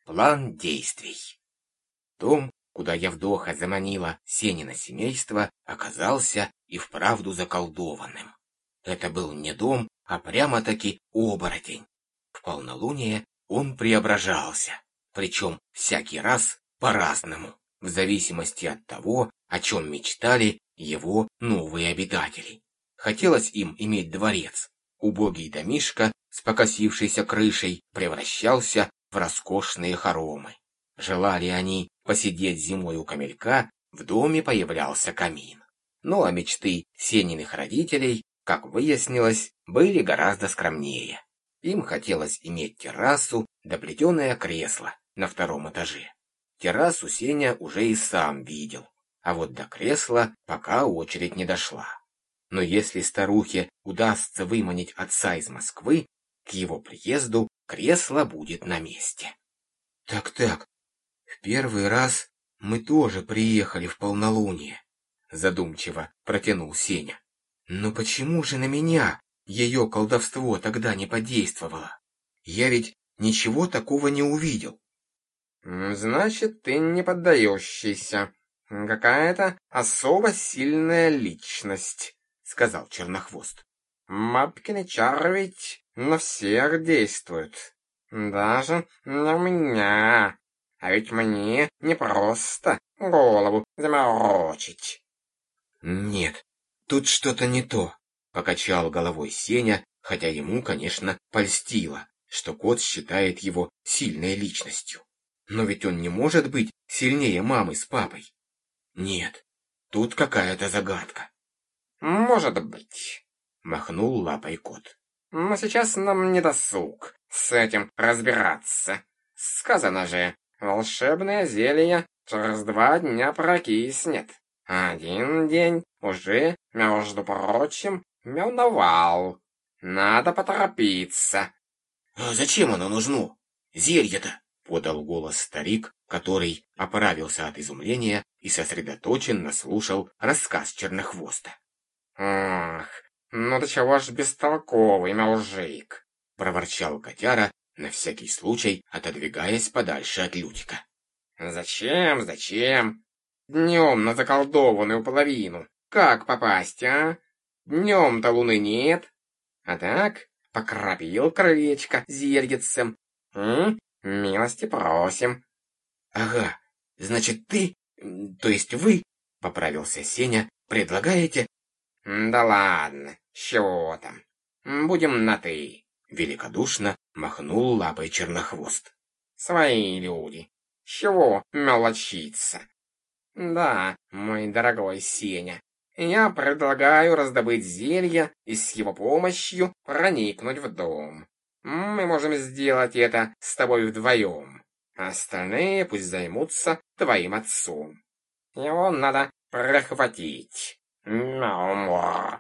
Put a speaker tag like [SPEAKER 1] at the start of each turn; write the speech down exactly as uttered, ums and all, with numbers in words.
[SPEAKER 1] План действий. Дом, куда Евдоха заманила Сенина семейство, оказался и вправду заколдованным. Это был не дом, а прямо-таки оборотень. В полнолуние он преображался, причем всякий раз по-разному, в зависимости от того, о чем мечтали его новые обитатели. Хотелось им иметь дворец. Убогий домишко с покосившейся крышей превращался в роскошные хоромы. Желали они посидеть зимой у камелька, в доме появлялся камин. Ну а мечты Сениных родителей, как выяснилось, были гораздо скромнее. Им хотелось иметь террасу да плетеное кресло на втором этаже. Террасу Сеня уже и сам видел, а вот до кресла пока очередь не дошла. Но если старухе удастся выманить отца из Москвы, к его приезду кресло будет на месте. «Так-так, в первый раз мы тоже приехали в полнолуние», задумчиво протянул Сеня. «Но почему же на меня ее колдовство тогда не подействовало? Я ведь ничего такого не увидел».
[SPEAKER 2] «Значит, ты не поддающийся. Какая-то особо сильная личность», — сказал Чернохвост. «Бабкины чары ведь на всех действуют. Даже на меня. А ведь мне не просто голову заморочить».
[SPEAKER 1] «Нет, тут что-то не то», — покачал головой Сеня, хотя ему, конечно, польстило, что кот считает его сильной личностью. Но ведь он не может быть сильнее мамы с папой. Нет, тут какая-то загадка.
[SPEAKER 2] «Может быть»,
[SPEAKER 1] — махнул лапой кот.
[SPEAKER 2] «но сейчас нам не досуг с этим разбираться. Сказано же, волшебное зелье через два дня прокиснет. Один день уже, между прочим, миновал. Надо поторопиться».
[SPEAKER 1] «А зачем оно нужно? Зелье-то?» — подал голос старик, который оправился от изумления и сосредоточенно слушал рассказ Чернохвоста.
[SPEAKER 2] «Ах, ну до чего ж бестолковый мужик!»
[SPEAKER 1] — проворчал котяра, на всякий случай отодвигаясь подальше от Лютика.
[SPEAKER 2] «Зачем, зачем? Днем на заколдованную половину. Как попасть, а? Днем-то луны нет. А так, покропил крылечко зельицем. М? Милости просим».
[SPEAKER 1] «Ага, значит ты, то есть вы, — поправился Сеня, — предлагаете...»
[SPEAKER 2] «Да ладно, чего там? Будем на «ты».
[SPEAKER 1] Великодушно махнул лапой Чернохвост.
[SPEAKER 2] Свои люди. Чего мелочиться? Да, мой дорогой Сеня, я предлагаю раздобыть зелье и с его помощью проникнуть в дом. Мы можем сделать это с тобой вдвоем. Остальные пусть займутся твоим отцом. Его надо прохватить. Мяу.